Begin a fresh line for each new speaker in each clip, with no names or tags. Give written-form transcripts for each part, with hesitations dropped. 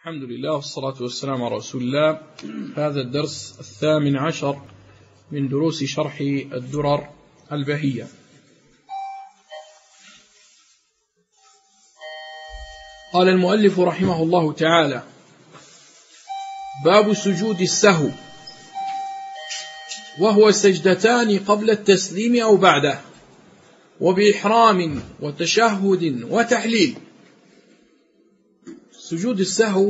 الحمد لله والصلاة والسلام على رسول الله. هذا الدرس 18 من دروس شرح الدرر البهية. قال المؤلف رحمه الله تعالى: باب سجود السهو، وهو سجدتان قبل التسليم أو بعده، وبإحرام وتشهد وتحليل. سجود السهو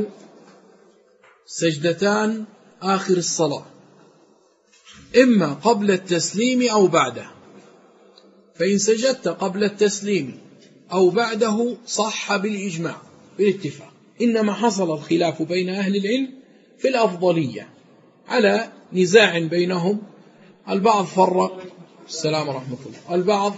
سجدتان آخر الصلاة، إما قبل التسليم أو بعده، فإن سجدت قبل التسليم أو بعده صح بالإجماع بالاتفاق، إنما حصل الخلاف بين أهل العلم في الأفضلية على نزاع بينهم. البعض فرق السلام ورحمة الله، البعض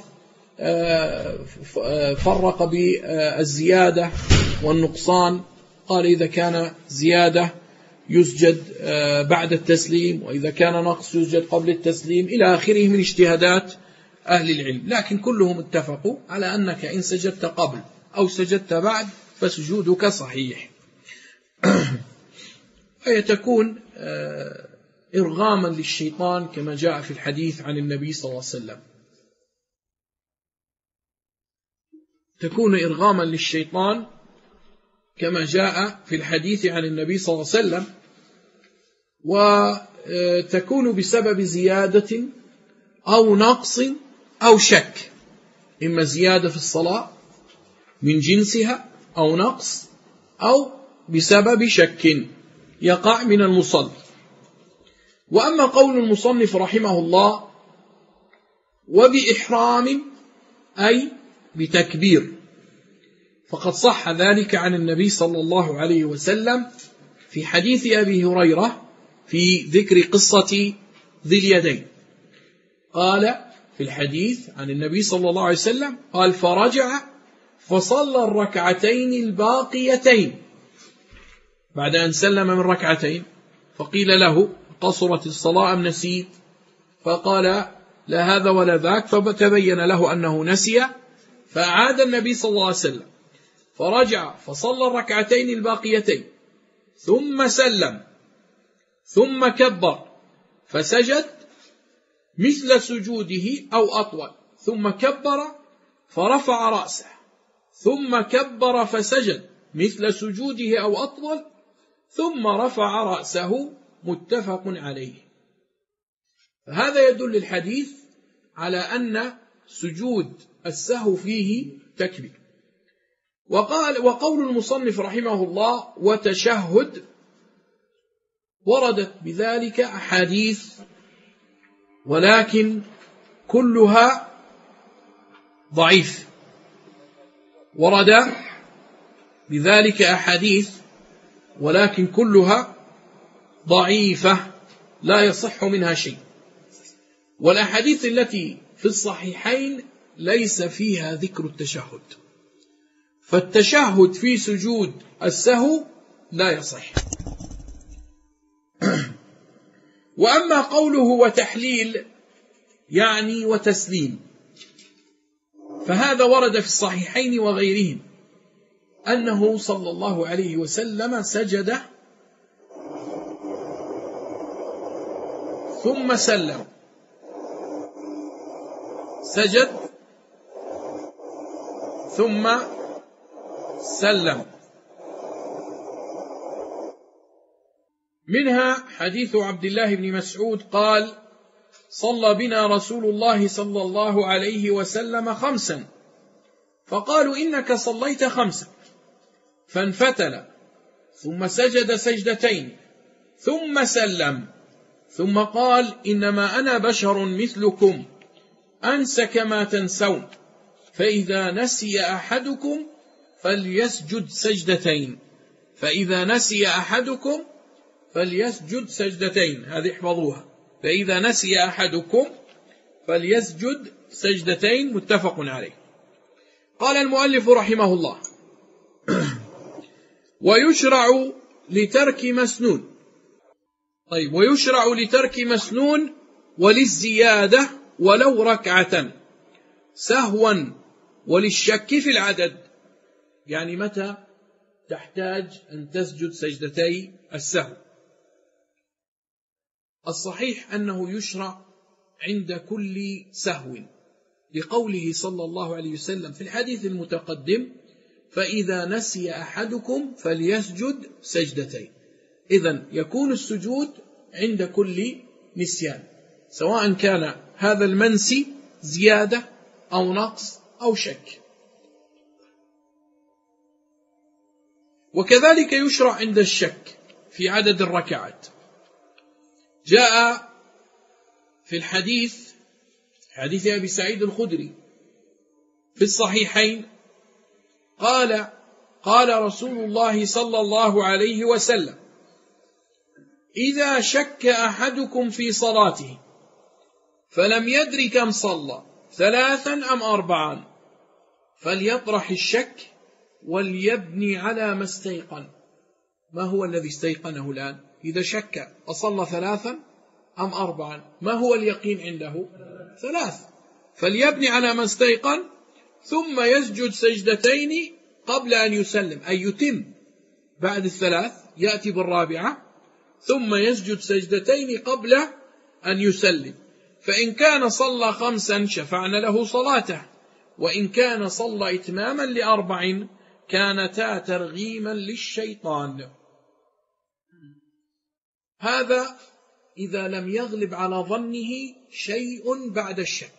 فرق بالزيادة والنقصان، قال إذا كان زيادة يسجد بعد التسليم، وإذا كان نقص يسجد قبل التسليم، إلى آخره من اجتهادات أهل العلم. لكن كلهم اتفقوا على أنك إن سجدت قبل أو سجدت بعد فسجودك صحيح. أي تكون إرغاما للشيطان كما جاء في الحديث عن النبي صلى الله عليه وسلم، تكون إرغاما للشيطان كما جاء في الحديث عن النبي صلى الله عليه وسلم، وتكون بسبب زيادة أو نقص أو شك، إما زيادة في الصلاة من جنسها أو نقص، أو بسبب شك يقع من المصلي. وأما قول المصنف رحمه الله وبإحرام أي بتكبير، فقد صح ذلك عن النبي صلى الله عليه وسلم في حديث أبي هريرة في ذكر قصة ذي اليدين. قال في الحديث عن النبي صلى الله عليه وسلم قال: فرجع فصلى الركعتين الباقيتين بعد أن سلم من ركعتين، فقيل له: قصرت الصلاة أم نسيت؟ فقال: لا هذا ولا ذاك، فتبين له أنه نسي، فأعاد النبي صلى الله عليه وسلم، فرجع فصلى الركعتين الباقيتين ثم سلم ثم كبر فسجد مثل سجوده أو أطول، ثم كبر فرفع رأسه ثم كبر فسجد مثل سجوده أو أطول ثم رفع رأسه، متفق عليه. هذا يدل الحديث على أن سجود السهو فيه تكبير. وقول المصنف رحمه الله وتشهد، وردت بذلك أحاديث، ولكن كلها ضعيف. ورد بذلك أحاديث ولكن كلها ضعيفة لا يصح منها شيء، والأحاديث التي في الصحيحين ليس فيها ذكر التشهد، فالتشهد في سجود السهو لا يصح. وأما قوله وتحليل يعني وتسليم، فهذا ورد في الصحيحين وغيرهم أنه صلى الله عليه وسلم سجد ثم سلم، سجد ثم سلم. منها حديث عبد الله بن مسعود قال: صلى بنا رسول الله صلى الله عليه وسلم 5، فقالوا: إنك صليت 5، فانفتل ثم سجد سجدتين ثم سلم، ثم قال: إنما أنا بشر مثلكم أنسى كما تنسون، فإذا نسي أحدكم فليسجد سجدتين، فإذا نسي أحدكم فليسجد سجدتين. هذه احفظوها: فإذا نسي أحدكم فليسجد سجدتين، متفق عليه. قال المؤلف رحمه الله: ويشرع لترك مسنون. طيب، ويشرع لترك مسنون وللزيادة ولو ركعة سهوا وللشك في العدد. يعني متى تحتاج أن تسجد سجدتي السهو. الصحيح أنه يشرع عند كل سهو، لقوله صلى الله عليه وسلم في الحديث المتقدم: فإذا نسي أحدكم فليسجد سجدتين. إذن يكون السجود عند كل نسيان، سواء كان هذا المنسي زيادة أو نقص أو شك. وكذلك يشرع عند الشك في عدد الركعات. جاء في الحديث حديث أبي سعيد الخدري في الصحيحين قال رسول الله صلى الله عليه وسلم: إذا شك أحدكم في صلاته فلم يدر كم صلى 3 أم 4 فليطرح الشك وليبني على ما استيقن. ما هو الذي استيقنه الآن؟ إذا شك أصلى 3 أم 4، ما هو اليقين عنده؟ 3. فليبني على ما استيقن ثم يسجد سجدتين قبل أن يسلم، أي يتم بعد 3 يأتي بالرابعة ثم يسجد سجدتين قبل أن يسلم. فإن كان صلى 5 شفعنا له صلاته، وإن كان صلى إتماما ل4 كانتا ترغيما للشيطان. هذا إذا لم يغلب على ظنه شيء بعد الشك.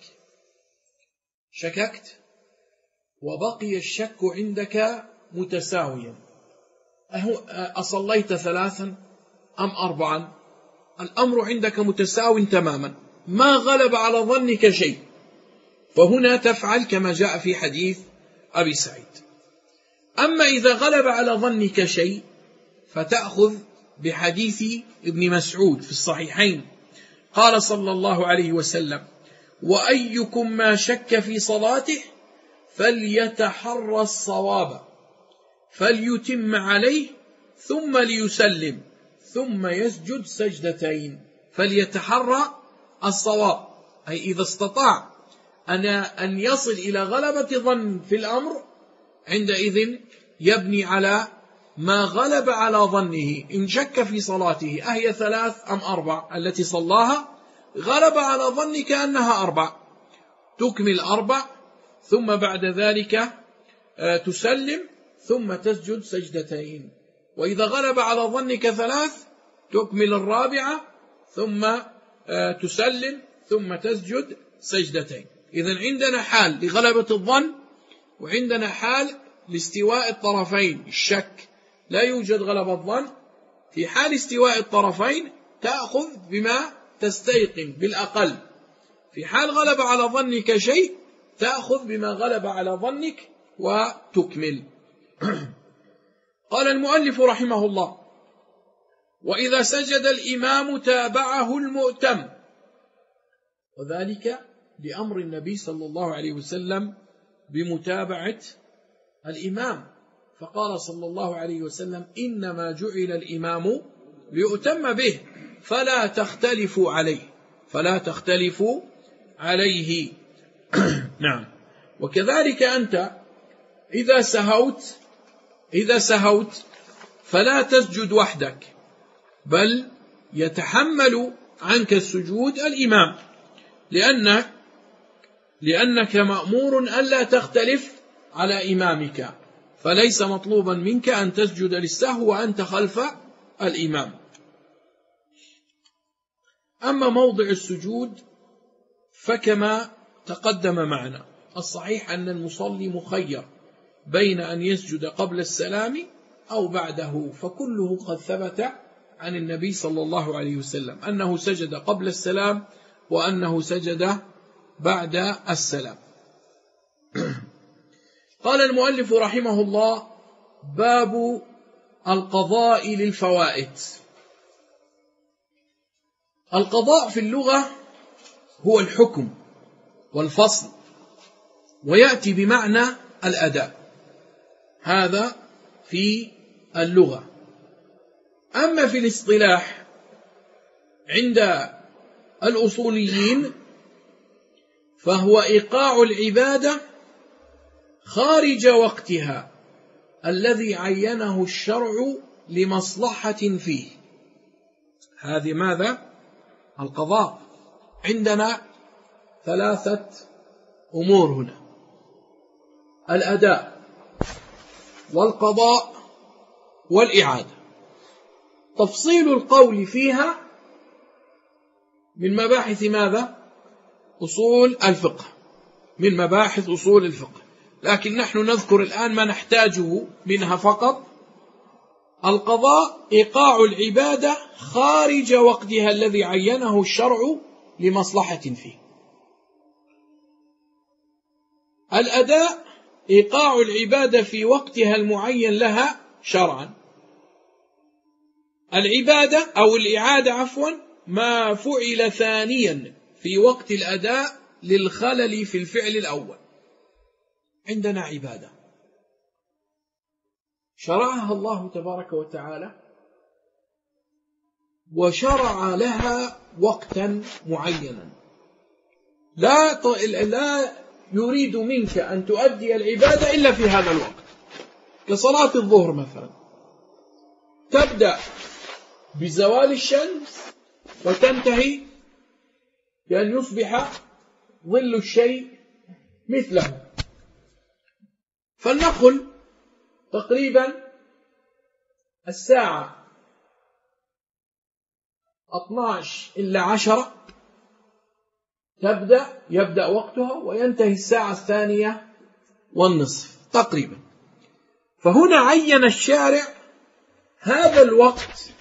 شككت وبقي الشك عندك متساويا، أصليت 3 أم 4؟ الأمر عندك متساو تماما، ما غلب على ظنك شيء، فهنا تفعل كما جاء في حديث أبي سعيد. أما إذا غلب على ظنك شيء فتأخذ بحديث ابن مسعود في الصحيحين قال صلى الله عليه وسلم: وأيكم ما شك في صلاته فليتحرى الصواب فليتم عليه ثم ليسلم ثم يسجد سجدتين. فليتحرى الصواب، أي إذا استطاع أن يصل إلى غلبة ظن في الأمر عندئذ يبني على ما غلب على ظنه. إن شك في صلاته أهي 3 أم 4 التي صلاها، غلب على ظنك أنها 4، تكمل 4 ثم بعد ذلك تسلم ثم تسجد سجدتين. وإذا غلب على ظنك 3 تكمل الرابعة ثم تسلم ثم تسجد سجدتين. إذن عندنا حال لغلبة الظن وعندنا حال لاستواء الطرفين. الشك لا يوجد غلبة الظن، في حال استواء الطرفين تأخذ بما تستيقن بالأقل، في حال غلب على ظنك شيء تأخذ بما غلب على ظنك وتكمل. قال المؤلف رحمه الله: وإذا سجد الإمام تابعه المؤتم، وذلك لأمر النبي صلى الله عليه وسلم بمتابعة الإمام، فقال صلى الله عليه وسلم: إنما جعل الإمام ليؤتم به فلا تختلفوا عليه نعم. وكذلك أنت إذا سهوت فلا تسجد وحدك، بل يتحمل عنك السجود الإمام، لأنك مأمور ألا تختلف على إمامك، فليس مطلوبا منك أن تسجد للسهو وأنت خلف الإمام. أما موضع السجود فكما تقدم معنا، الصحيح أن المصلي مخير بين أن يسجد قبل السلام أو بعده، فكله قد ثبت عن النبي صلى الله عليه وسلم أنه سجد قبل السلام وأنه سجد بعد السلام. قال المؤلف رحمه الله: باب القضاء للفوائد. القضاء في اللغة هو الحكم والفصل، ويأتي بمعنى الأداء، هذا في اللغة. أما في الاصطلاح عند الأصوليين فهو إيقاع العبادة خارج وقتها الذي عينه الشرع لمصلحة فيه. هذه ماذا؟ القضاء. عندنا ثلاثة أمور هنا: الأداء والقضاء والإعادة. تفصيل القول فيها من مباحث ماذا؟ أصول الفقه، من مباحث أصول الفقه، لكن نحن نذكر الآن ما نحتاجه منها فقط. القضاء إيقاع العبادة خارج وقتها الذي عينه الشرع لمصلحة فيه. الأداء إيقاع العبادة في وقتها المعين لها شرعا. العبادة أو الإعادة عفوا ما فعل ثانيا في وقت الأداء للخلل في الفعل الأول. عندنا عبادة شرعها الله تبارك وتعالى وشرع لها وقتا معينا، لا يريد منك أن تؤدي العبادة إلا في هذا الوقت، كصلاة الظهر مثلا، تبدأ بزوال الشمس وتنتهي بأن يصبح ظل الشيء مثله. فلنقل تقريبا الساعة 12 إلا 10 يبدأ وقتها وينتهي الساعة 2:30 تقريبا. فهنا عين الشارع هذا الوقت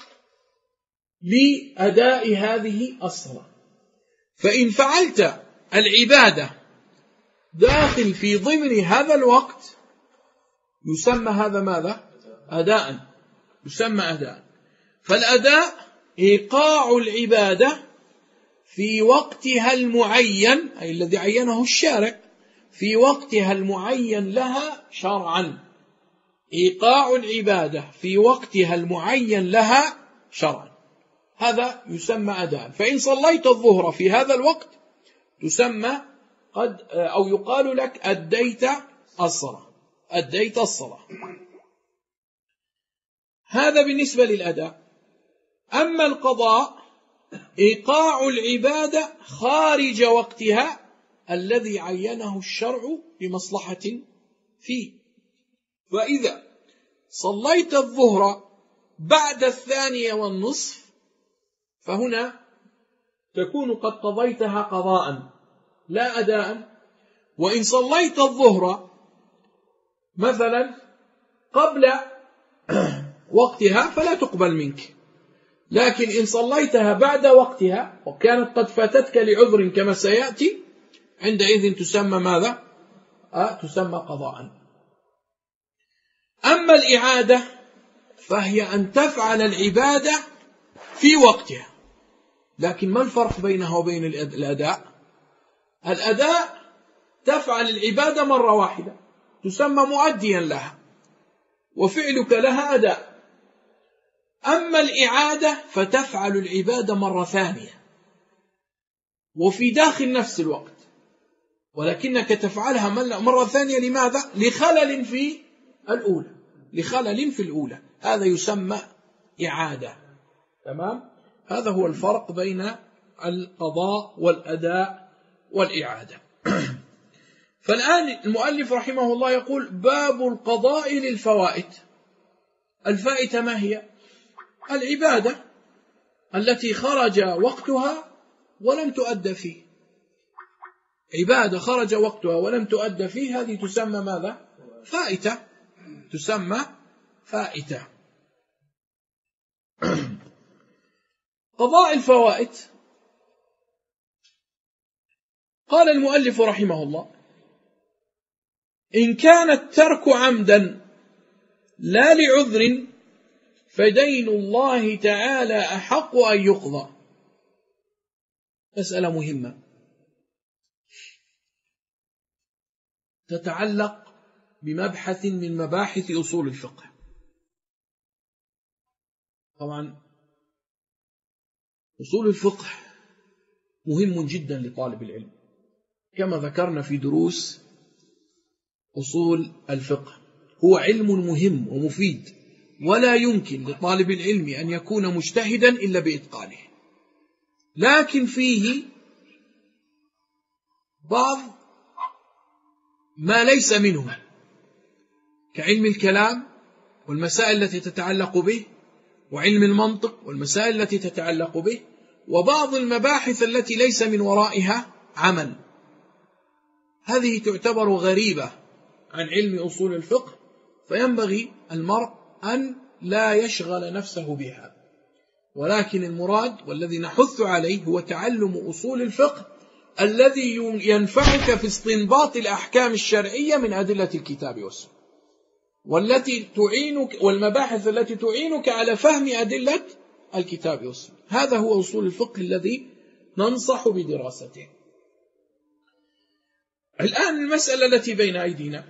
لأداء هذه الصلاة. فإن فعلت العبادة داخل في ضمن هذا الوقت يسمى هذا ماذا؟ أداء، يسمى أداء. فالأداء إيقاع العبادة في وقتها المعين، أي الذي عينه الشارع، في وقتها المعين لها شرعا. إيقاع العبادة في وقتها المعين لها شرعا، هذا يسمى أداء. فإن صليت الظهر في هذا الوقت تسمى أو يقال لك أديت الصلاة. هذا بالنسبة للأداء. أما القضاء إيقاع العبادة خارج وقتها الذي عينه الشرع لمصلحة فيه. فإذا صليت الظهر بعد 2:30 فهنا تكون قد قضيتها قضاء لا أداء. وإن صليت الظهر مثلا قبل وقتها فلا تقبل منك، لكن إن صليتها بعد وقتها وكانت قد فاتتك لعذر كما سيأتي عندئذ تسمى ماذا؟ تسمى قضاء. أما الإعادة فهي أن تفعل العبادة في وقتها. لكن ما الفرق بينها وبين الأداء؟ الأداء تفعل العبادة مرة واحدة تسمى مؤديا لها وفعلك لها أداء. أما الإعادة فتفعل العبادة مرة ثانية وفي داخل نفس الوقت، ولكنك تفعلها مرة ثانية. لماذا؟ لخلل في الأولى، هذا يسمى إعادة. تمام؟ هذا هو الفرق بين القضاء والأداء والإعادة. فالآن المؤلف رحمه الله يقول: باب القضاء للفوائت. الفائتة ما هي؟ العبادة التي خرج وقتها ولم تؤد فيه. عبادة خرج وقتها ولم تؤد فيه هذه تسمى ماذا؟ فائتة، تسمى فائتة. قضاء الفوائت، قال المؤلف رحمه الله: إن كان الترك عمدا لا لعذر فدين الله تعالى أحق أن يقضى. مسألة مهمة تتعلق بمبحث من مباحث أصول الفقه. طبعا أصول الفقه مهم جدا لطالب العلم كما ذكرنا في دروس أصول الفقه. هو علم مهم ومفيد، ولا يمكن لطالب العلم أن يكون مجتهدا إلا بإتقانه، لكن فيه بعض ما ليس منه كعلم الكلام والمسائل التي تتعلق به، وعلم المنطق والمسائل التي تتعلق به، وبعض المباحث التي ليس من ورائها عمل. هذه تعتبر غريبة عن علم أصول الفقه، فينبغي المرء أن لا يشغل نفسه بها، ولكن المراد والذي نحث عليه هو تعلم أصول الفقه الذي ينفعك في استنباط الأحكام الشرعية من أدلة الكتاب والسنة، والتي تعينك، والمباحث التي تعينك على فهم أدلة الكتاب والسنة. هذا هو أصول الفقه الذي ننصح بدراسته. الآن المسألة التي بين أيدينا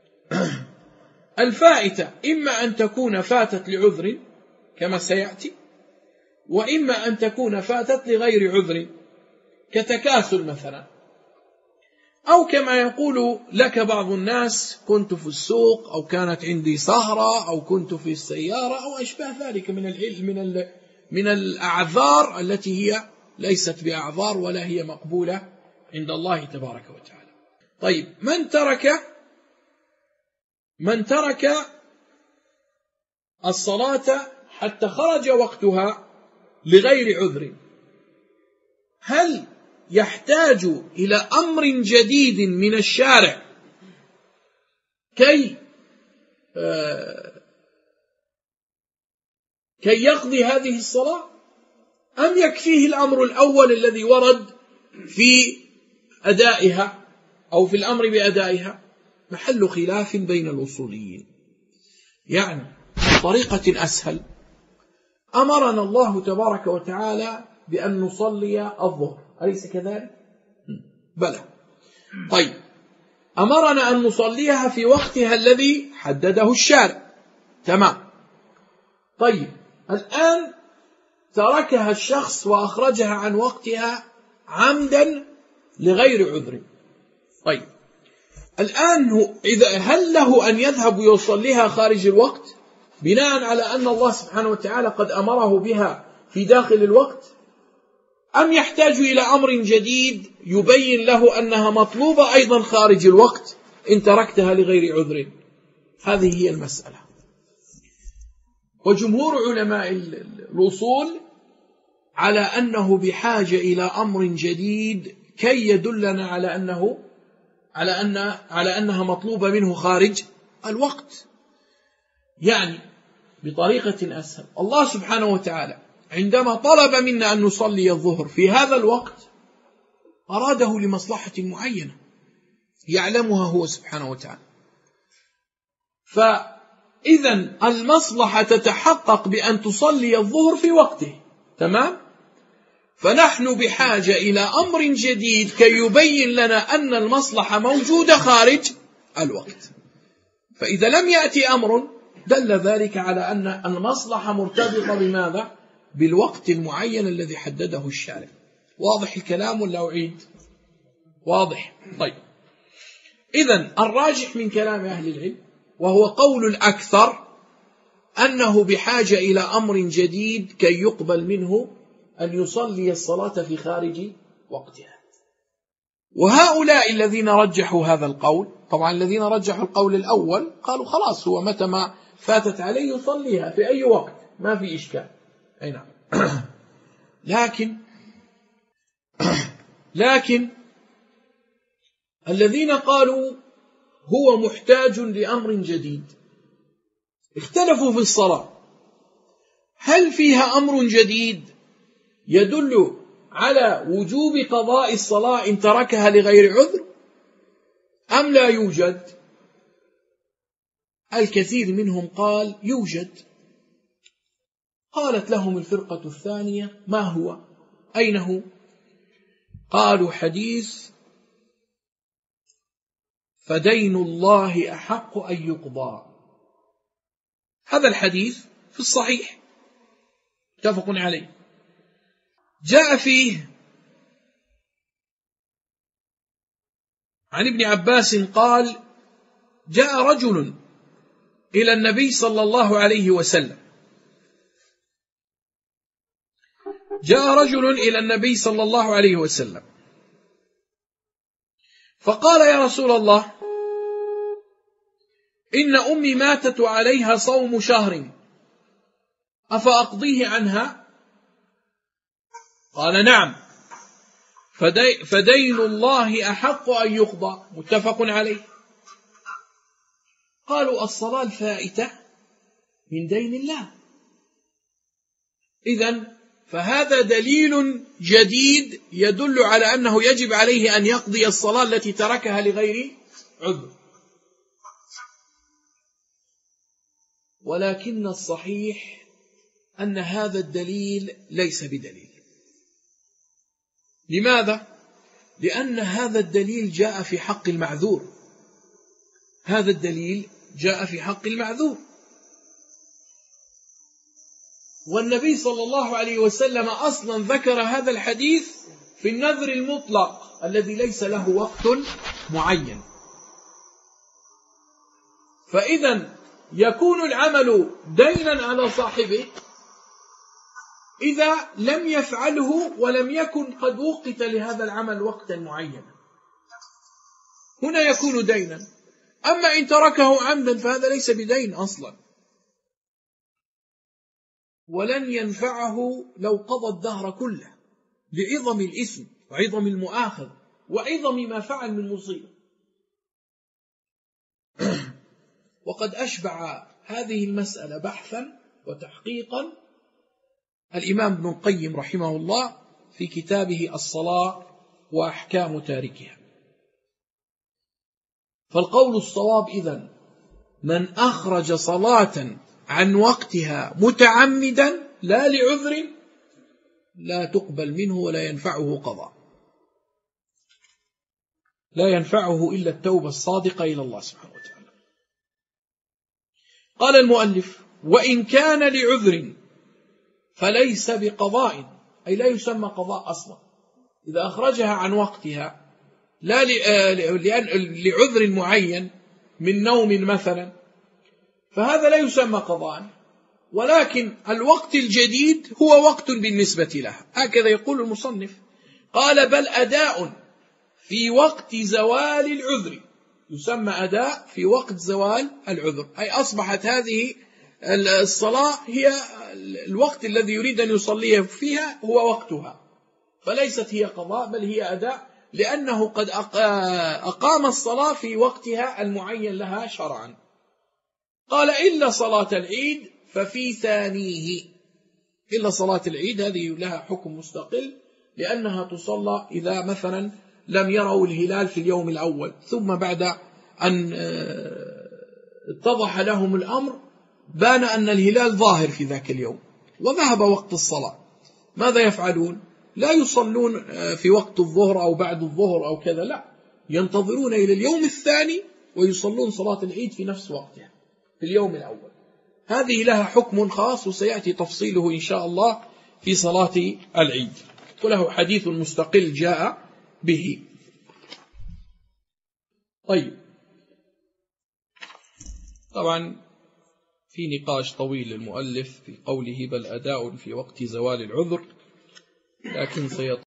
الفائتة إما أن تكون فاتت لعذر كما سيأتي، وإما أن تكون فاتت لغير عذر كتكاسل مثلا، أو كما يقول لك بعض الناس كنت في السوق، أو كانت عندي سهرة، أو كنت في السيارة، أو أشباه ذلك من الأعذار التي هي ليست بأعذار ولا هي مقبولة عند الله تبارك وتعالى. طيب، من ترك الصلاة حتى خرج وقتها لغير عذر، هل يحتاج إلى أمر جديد من الشارع كي يقضي هذه الصلاة، أم يكفيه الأمر الأول الذي ورد في أدائها أو في الأمر بأدائها؟ محل خلاف بين الأصوليين. يعني بطريقة أسهل، أمرنا الله تبارك وتعالى بأن نصلي الظهر، أليس كذلك؟ بلى. طيب، أمرنا أن نصليها في وقتها الذي حدده الشارع، تمام. طيب، الآن تركها الشخص وأخرجها عن وقتها عمدا لغير عذر. طيب، الآن هل له أن يذهب ويصليها خارج الوقت بناء على أن الله سبحانه وتعالى قد أمره بها في داخل الوقت، أم يحتاج إلى أمر جديد يبين له أنها مطلوبة أيضا خارج الوقت إن تركتها لغير عذر؟ هذه هي المسألة. وجمهور علماء الأصول على أنه بحاجة إلى أمر جديد كي يدلنا على أنها مطلوبة منه خارج الوقت. يعني بطريقة أسهل، الله سبحانه وتعالى عندما طلب منا أن نصلي الظهر في هذا الوقت أراده لمصلحة معينة يعلمها هو سبحانه وتعالى، فإذا المصلحة تتحقق بأن تصلي الظهر في وقته، تمام؟ فنحن بحاجة إلى أمر جديد كي يبين لنا أن المصلحة موجودة خارج الوقت. فإذا لم يأتي أمر دل ذلك على أن المصلحة مرتبطة بماذا؟ بالوقت المعين الذي حدده الشارع. واضح الكلام ولا أعيد؟ واضح. طيب، إذن الراجح من كلام أهل العلم وهو قول الأكثر أنه بحاجة إلى أمر جديد كي يقبل منه أن يصلي الصلاة في خارج وقتها. وهؤلاء الذين رجحوا هذا القول، طبعا الذين رجحوا القول الأول قالوا خلاص هو متى ما فاتت عليه يصليها في أي وقت ما في إشكال. أي نعم. لكن الذين قالوا هو محتاج لأمر جديد اختلفوا في الصلاة، هل فيها أمر جديد يدل على وجوب قضاء الصلاة إن تركها لغير عذر أم لا يوجد؟ الكثير منهم قال يوجد. قالت لهم الفرقة الثانية ما هو؟ أين هو؟ قالوا حديث فدين الله أحق أن يقضى. هذا الحديث في الصحيح متفق عليه، جاء فيه عن ابن عباس قال جاء رجل إلى النبي صلى الله عليه وسلم. جاء رجل إلى النبي صلى الله عليه وسلم فقال: يا رسول الله، إن أمي ماتت وعليها صوم شهر، أفأقضيه عنها؟ قال: نعم، فدين الله أحق أن يقضى. متفق عليه. قالوا: الصلاة الفائتة من دين الله. إذن فهذا دليل جديد يدل على أنه يجب عليه أن يقضي الصلاة التي تركها لغير عذر. ولكن الصحيح أن هذا الدليل ليس بدليل. لماذا؟ لأن هذا الدليل جاء في حق المعذور. هذا الدليل جاء في حق المعذور، والنبي صلى الله عليه وسلم أصلا ذكر هذا الحديث في النذر المطلق الذي ليس له وقت معين. فإذا يكون العمل دينا على صاحبه إذا لم يفعله ولم يكن قد وقت لهذا العمل وقتا معينا، هنا يكون دينا. أما إن تركه عمدا فهذا ليس بدين أصلا، ولن ينفعه لو قضى الدهر كله لعظم الإثم وعظم المؤاخذ وعظم ما فعل من مصيبة. وقد أشبع هذه المسألة بحثا وتحقيقا الإمام ابن القيم رحمه الله في كتابه الصلاة وأحكام تاركها. فالقول الصواب إذن من أخرج صلاة عن وقتها متعمدا لا لعذر لا تقبل منه ولا ينفعه قضاء، لا ينفعه إلا التوبة الصادقة إلى الله سبحانه وتعالى. قال المؤلف: وإن كان لعذر فليس بقضاء، أي لا يسمى قضاء أصلا إذا أخرجها عن وقتها لا لعذر معين من نوم مثلا، فهذا لا يسمى قضاء، ولكن الوقت الجديد هو وقت بالنسبة لها. هكذا يقول المصنف. قال: بل أداء في وقت زوال العذر، يسمى أداء في وقت زوال العذر، أي أصبحت هذه الصلاة هي الوقت الذي يريد أن يصليه فيها هو وقتها، فليست هي قضاء بل هي أداء، لأنه قد أقام الصلاة في وقتها المعين لها شرعا. قال: إلا صلاة العيد ففي ثانيه. إلا صلاة العيد هذه لها حكم مستقل، لأنها تصلى إذا مثلا لم يروا الهلال في اليوم الأول، ثم بعد أن اتضح لهم الأمر بان أن الهلال ظاهر في ذاك اليوم وذهب وقت الصلاة، ماذا يفعلون؟ لا يصلون في وقت الظهر أو بعد الظهر أو كذا، لا، ينتظرون إلى اليوم الثاني ويصلون صلاة العيد في نفس وقتها في اليوم الأول. هذه لها حكم خاص وسيأتي تفصيله إن شاء الله في صلاة العيد، وله حديث مستقل جاء به. طيب، طبعا في نقاش طويل للمؤلف في قوله: بل أداء في وقت زوال العذر، لكن